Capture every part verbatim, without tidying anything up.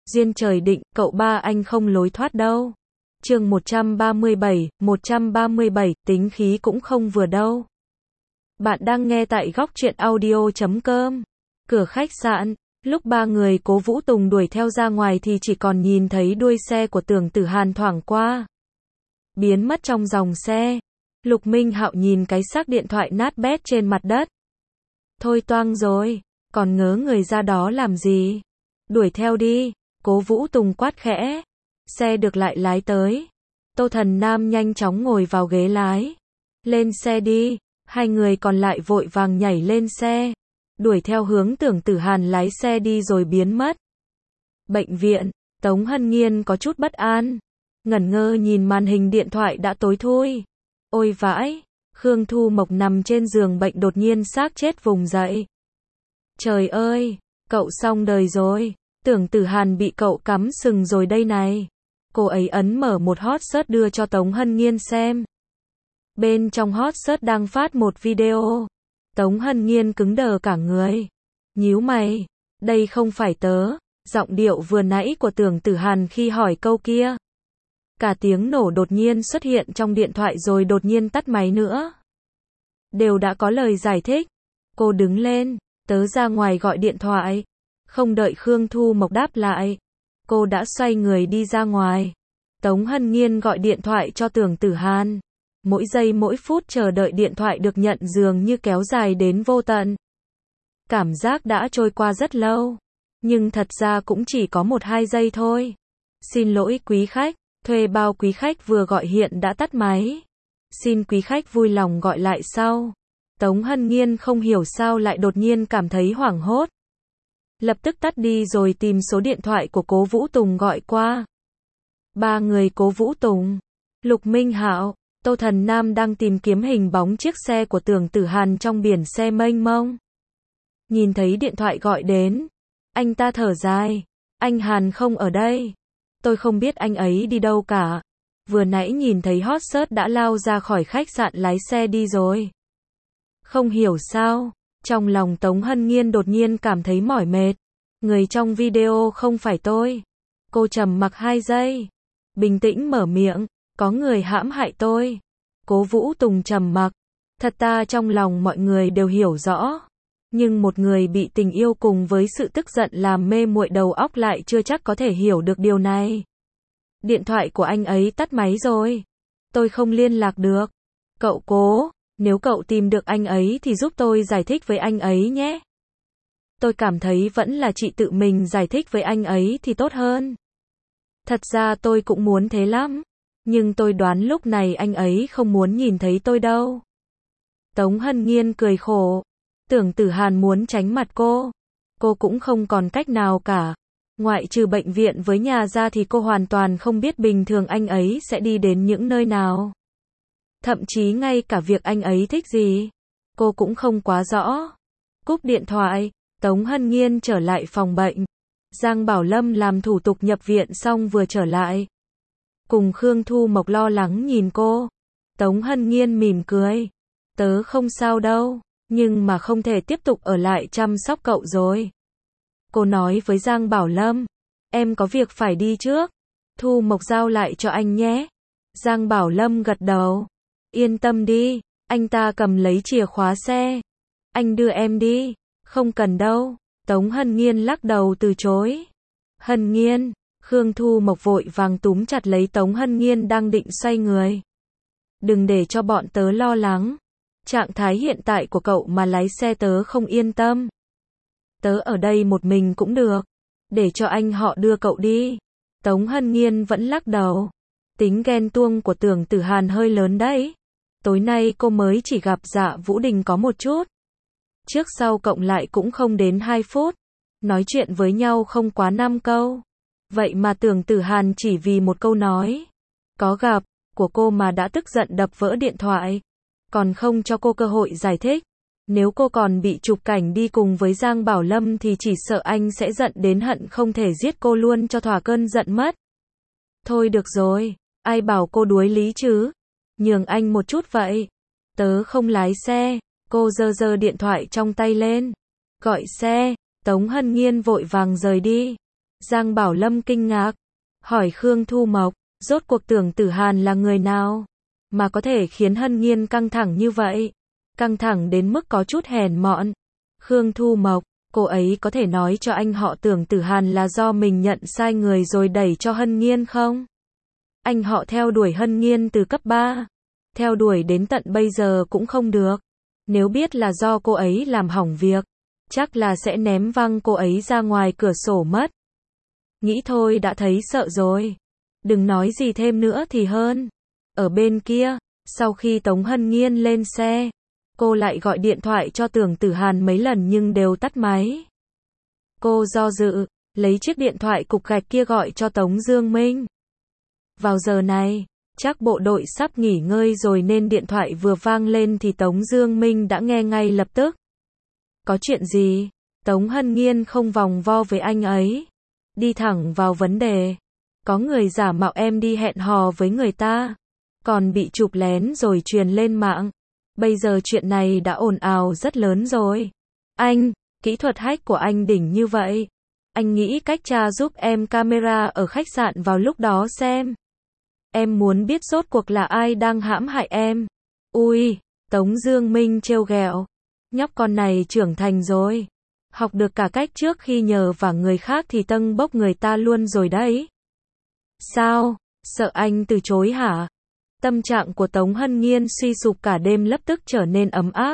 Duyên trời định, cậu ba anh không lối thoát đâu. Chương một trăm ba mươi bảy, một trăm ba mươi bảy, tính khí cũng không vừa đâu. Bạn đang nghe tại góc truyện audio chấm com. Cửa khách sạn, lúc ba người Cố Vũ Tùng đuổi theo ra ngoài thì chỉ còn nhìn thấy đuôi xe của Tưởng Tử Hàn thoảng qua, biến mất trong dòng xe. Lục Minh Hạo nhìn cái xác điện thoại nát bét trên mặt đất. Thôi toang rồi, còn ngớ người ra đó làm gì? Đuổi theo đi, Cố Vũ Tùng quát khẽ. Xe được lại lái tới. Tô Thần Nam nhanh chóng ngồi vào ghế lái. Lên xe đi, hai người còn lại vội vàng nhảy lên xe, đuổi theo hướng Tưởng Tử Hàn lái xe đi rồi biến mất. Bệnh viện, Tống Hân Nghiên có chút bất an, ngẩn ngơ nhìn màn hình điện thoại đã tối thui. Ôi vãi, Khương Thu Mộc nằm trên giường bệnh đột nhiên xác chết vùng dậy. Trời ơi, cậu xong đời rồi, Tưởng Tử Hàn bị cậu cắm sừng rồi đây này. Cô ấy ấn mở một hot search đưa cho Tống Hân Nghiên xem. Bên trong hot search đang phát một video. Tống Hân Nghiên cứng đờ cả người. Nhíu mày, đây không phải tớ, giọng điệu vừa nãy của Tưởng Tử Hàn khi hỏi câu kia. Cả tiếng nổ đột nhiên xuất hiện trong điện thoại rồi đột nhiên tắt máy nữa. Đều đã có lời giải thích. Cô đứng lên, tớ ra ngoài gọi điện thoại. Không đợi Khương Thu Mộc đáp lại, cô đã xoay người đi ra ngoài. Tống Hân Nghiên gọi điện thoại cho Tưởng Tử Hàn. Mỗi giây mỗi phút chờ đợi điện thoại được nhận dường như kéo dài đến vô tận. Cảm giác đã trôi qua rất lâu, nhưng thật ra cũng chỉ có một hai giây thôi. Xin lỗi quý khách, thuê bao quý khách vừa gọi hiện đã tắt máy. Xin quý khách vui lòng gọi lại sau. Tống Hân Nghiên không hiểu sao lại đột nhiên cảm thấy hoảng hốt. Lập tức tắt đi rồi tìm số điện thoại của Cố Vũ Tùng gọi qua. Ba người Cố Vũ Tùng, Lục Minh Hạo, Tô Thần Nam đang tìm kiếm hình bóng chiếc xe của Tưởng Tử Hàn trong biển xe mênh mông. Nhìn thấy điện thoại gọi đến, anh ta thở dài. Anh Hàn không ở đây. Tôi không biết anh ấy đi đâu cả. Vừa nãy nhìn thấy hot search đã lao ra khỏi khách sạn lái xe đi rồi. Không hiểu sao, trong lòng Tống Hân Nghiên đột nhiên cảm thấy mỏi mệt. Người trong video không phải tôi. Cô trầm mặc hai giây, bình tĩnh mở miệng. Có người hãm hại tôi. Cố Vũ Tùng trầm mặc. Thật ta trong lòng mọi người đều hiểu rõ. Nhưng một người bị tình yêu cùng với sự tức giận làm mê muội đầu óc lại chưa chắc có thể hiểu được điều này. Điện thoại của anh ấy tắt máy rồi. Tôi không liên lạc được. Cậu Cố, nếu cậu tìm được anh ấy thì giúp tôi giải thích với anh ấy nhé. Tôi cảm thấy vẫn là chị tự mình giải thích với anh ấy thì tốt hơn. Thật ra tôi cũng muốn thế lắm. Nhưng tôi đoán lúc này anh ấy không muốn nhìn thấy tôi đâu. Tống Hân Nghiên cười khổ. Tưởng Tử Hàn muốn tránh mặt cô. Cô cũng không còn cách nào cả. Ngoại trừ bệnh viện với nhà ra thì cô hoàn toàn không biết bình thường anh ấy sẽ đi đến những nơi nào. Thậm chí ngay cả việc anh ấy thích gì, cô cũng không quá rõ. Cúp điện thoại, Tống Hân Nghiên trở lại phòng bệnh. Giang Bảo Lâm làm thủ tục nhập viện xong vừa trở lại. Cùng Khương Thu Mộc lo lắng nhìn cô. Tống Hân Nghiên mỉm cười. Tớ không sao đâu, nhưng mà không thể tiếp tục ở lại chăm sóc cậu rồi. Cô nói với Giang Bảo Lâm. Em có việc phải đi trước. Thu Mộc giao lại cho anh nhé. Giang Bảo Lâm gật đầu. Yên tâm đi, anh ta cầm lấy chìa khóa xe. Anh đưa em đi. Không cần đâu. Tống Hân Nghiên lắc đầu từ chối. Hân Nghiên. Khương Thu Mộc vội vàng túm chặt lấy Tống Hân Nghiên đang định xoay người. Đừng để cho bọn tớ lo lắng. Trạng thái hiện tại của cậu mà lái xe tớ không yên tâm. Tớ ở đây một mình cũng được. Để cho anh họ đưa cậu đi. Tống Hân Nghiên vẫn lắc đầu. Tính ghen tuông của Tưởng Tử Hàn hơi lớn đấy. Tối nay cô mới chỉ gặp Dạ Vũ Đình có một chút. Trước sau cộng lại cũng không đến hai phút. Nói chuyện với nhau không quá năm câu. Vậy mà Tưởng Tử Hàn chỉ vì một câu nói có gặp của cô mà đã tức giận đập vỡ điện thoại. Còn không cho cô cơ hội giải thích. Nếu cô còn bị chụp cảnh đi cùng với Giang Bảo Lâm thì chỉ sợ anh sẽ giận đến hận không thể giết cô luôn cho thỏa cơn giận mất. Thôi được rồi, ai bảo cô đuối lý chứ? Nhường anh một chút vậy. Tớ không lái xe. Cô giơ giơ điện thoại trong tay lên. Gọi xe. Tống Hân Nghiên vội vàng rời đi. Giang Bảo Lâm kinh ngạc, hỏi Khương Thu Mộc, rốt cuộc Tưởng Tử Hàn là người nào, mà có thể khiến Hân Nhiên căng thẳng như vậy, căng thẳng đến mức có chút hèn mọn. Khương Thu Mộc, cô ấy có thể nói cho anh họ Tưởng Tử Hàn là do mình nhận sai người rồi đẩy cho Hân Nhiên không? Anh họ theo đuổi Hân Nhiên từ cấp ba, theo đuổi đến tận bây giờ cũng không được. Nếu biết là do cô ấy làm hỏng việc, chắc là sẽ ném văng cô ấy ra ngoài cửa sổ mất. Nghĩ thôi đã thấy sợ rồi. Đừng nói gì thêm nữa thì hơn. Ở bên kia, sau khi Tống Hân Nhiên lên xe, cô lại gọi điện thoại cho Tưởng Tử Hàn mấy lần nhưng đều tắt máy. Cô do dự, lấy chiếc điện thoại cục gạch kia gọi cho Tống Dương Minh. Vào giờ này, chắc bộ đội sắp nghỉ ngơi rồi nên điện thoại vừa vang lên thì Tống Dương Minh đã nghe ngay lập tức. Có chuyện gì? Tống Hân Nhiên không vòng vo với anh ấy, đi thẳng vào vấn đề. Có người giả mạo em đi hẹn hò với người ta, còn bị chụp lén rồi truyền lên mạng. Bây giờ chuyện này đã ồn ào rất lớn rồi. Anh, kỹ thuật hack của anh đỉnh như vậy. Anh nghĩ cách tra giúp em camera ở khách sạn vào lúc đó xem. Em muốn biết rốt cuộc là ai đang hãm hại em. Ui, Tống Dương Minh trêu ghẹo. Nhóc con này trưởng thành rồi. Học được cả cách trước khi nhờ vả người khác thì tâng bốc người ta luôn rồi đấy. Sao? Sợ anh từ chối hả? Tâm trạng của Tống Hân Nhiên suy sụp cả đêm lập tức trở nên ấm áp.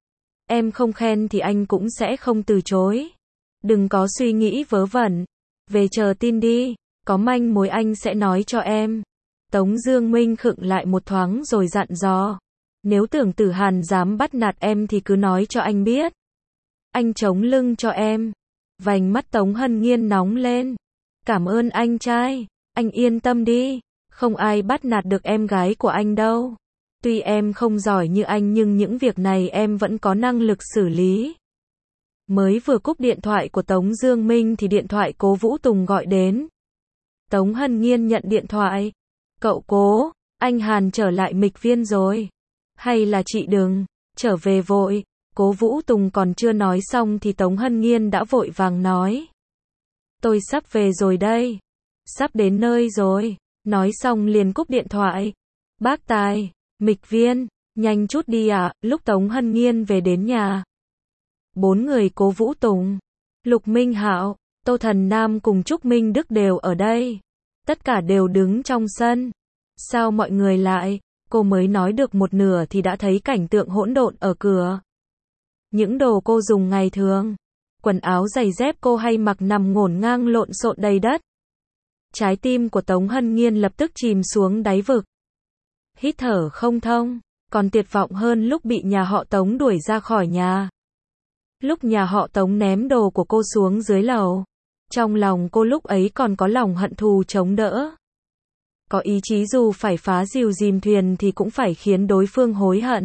Em không khen thì anh cũng sẽ không từ chối. Đừng có suy nghĩ vớ vẩn. Về chờ tin đi, có manh mối anh sẽ nói cho em. Tống Dương Minh khựng lại một thoáng rồi dặn dò. Nếu Tưởng Tử Hàn dám bắt nạt em thì cứ nói cho anh biết. Anh chống lưng cho em. Vành mắt Tống Hân Nhiên nóng lên. Cảm ơn anh trai. Anh yên tâm đi. Không ai bắt nạt được em gái của anh đâu. Tuy em không giỏi như anh nhưng những việc này em vẫn có năng lực xử lý. Mới vừa cúp điện thoại của Tống Dương Minh thì điện thoại Cố Vũ Tùng gọi đến. Tống Hân Nhiên nhận điện thoại. Cậu Cố, anh Hàn trở lại Mịch Viên rồi. Hay là chị đừng, trở về vội. Cố Vũ Tùng còn chưa nói xong thì Tống Hân Nhiên đã vội vàng nói. Tôi sắp về rồi đây. Sắp đến nơi rồi. Nói xong liền cúp điện thoại. Bác Tài, Mịch Viên, nhanh chút đi ạ. Lúc Tống Hân Nhiên về đến nhà, bốn người Cố Vũ Tùng, Lục Minh Hạo, Tô Thần Nam cùng Trúc Minh Đức đều ở đây. Tất cả đều đứng trong sân. Sao mọi người lại? Cô mới nói được một nửa thì đã thấy cảnh tượng hỗn độn ở cửa. Những đồ cô dùng ngày thường, quần áo giày dép cô hay mặc nằm ngổn ngang lộn xộn đầy đất. Trái tim của Tống Hân Nhiên lập tức chìm xuống đáy vực. Hít thở không thông, còn tuyệt vọng hơn lúc bị nhà họ Tống đuổi ra khỏi nhà. Lúc nhà họ Tống ném đồ của cô xuống dưới lầu, trong lòng cô lúc ấy còn có lòng hận thù chống đỡ. Có ý chí dù phải phá rìu dìm thuyền thì cũng phải khiến đối phương hối hận.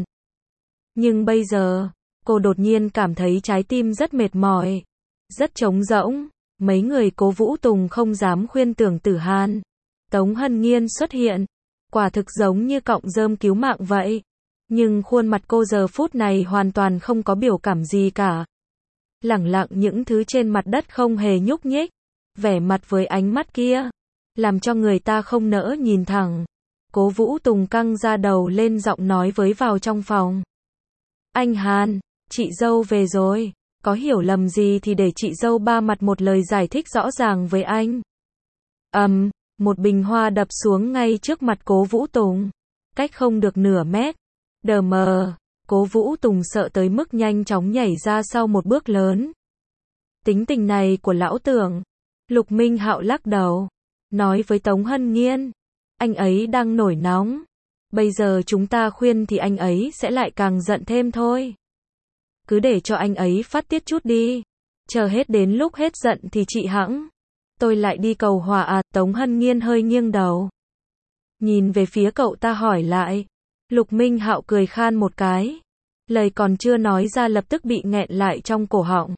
Nhưng bây giờ, cô đột nhiên cảm thấy trái tim rất mệt mỏi, rất trống rỗng. Mấy người Cố Vũ Tùng không dám khuyên Tưởng Tử Hàn. Tống Hân Nhiên xuất hiện, quả thực giống như cọng rơm cứu mạng vậy. Nhưng khuôn mặt cô giờ phút này hoàn toàn không có biểu cảm gì cả. Lẳng lặng những thứ trên mặt đất không hề nhúc nhích. Vẻ mặt với ánh mắt kia, làm cho người ta không nỡ nhìn thẳng. Cố Vũ Tùng căng ra đầu lên giọng nói với vào trong phòng. Anh Hàn, chị dâu về rồi. Có hiểu lầm gì thì để chị dâu ba mặt một lời giải thích rõ ràng với anh. Ầm, um, một bình hoa đập xuống ngay trước mặt Cố Vũ Tùng. Cách không được nửa mét. Đờ mờ, Cố Vũ Tùng sợ tới mức nhanh chóng nhảy ra sau một bước lớn. Tính tình này của lão Tưởng. Lục Minh Hạo lắc đầu, nói với Tống Hân Nhiên. Anh ấy đang nổi nóng. Bây giờ chúng ta khuyên thì anh ấy sẽ lại càng giận thêm thôi. Cứ để cho anh ấy phát tiết chút đi. Chờ hết đến lúc hết giận thì chị hẵng. Tôi lại đi cầu hòa à. Tống Hân Nhiên hơi nghiêng đầu, nhìn về phía cậu ta hỏi lại. Lục Minh Hạo cười khan một cái. Lời còn chưa nói ra lập tức bị nghẹn lại trong cổ họng.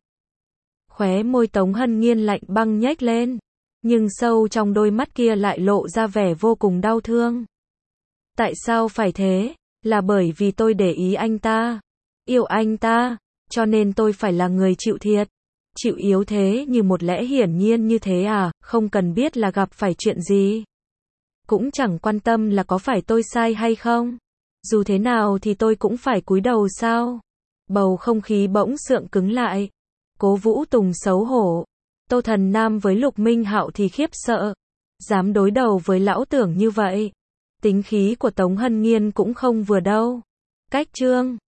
Khóe môi Tống Hân Nhiên lạnh băng nhếch lên. Nhưng sâu trong đôi mắt kia lại lộ ra vẻ vô cùng đau thương. Tại sao phải thế? Là bởi vì tôi để ý anh ta, yêu anh ta, cho nên tôi phải là người chịu thiệt. Chịu yếu thế như một lẽ hiển nhiên như thế à, không cần biết là gặp phải chuyện gì. Cũng chẳng quan tâm là có phải tôi sai hay không. Dù thế nào thì tôi cũng phải cúi đầu sao. Bầu không khí bỗng sượng cứng lại. Cố Vũ Tùng xấu hổ. Tô Thần Nam với Lục Minh Hạo thì khiếp sợ. Dám đối đầu với lão tưởng như vậy. Tính khí của Tống Hân Nghiên cũng không vừa đâu. Cách Trương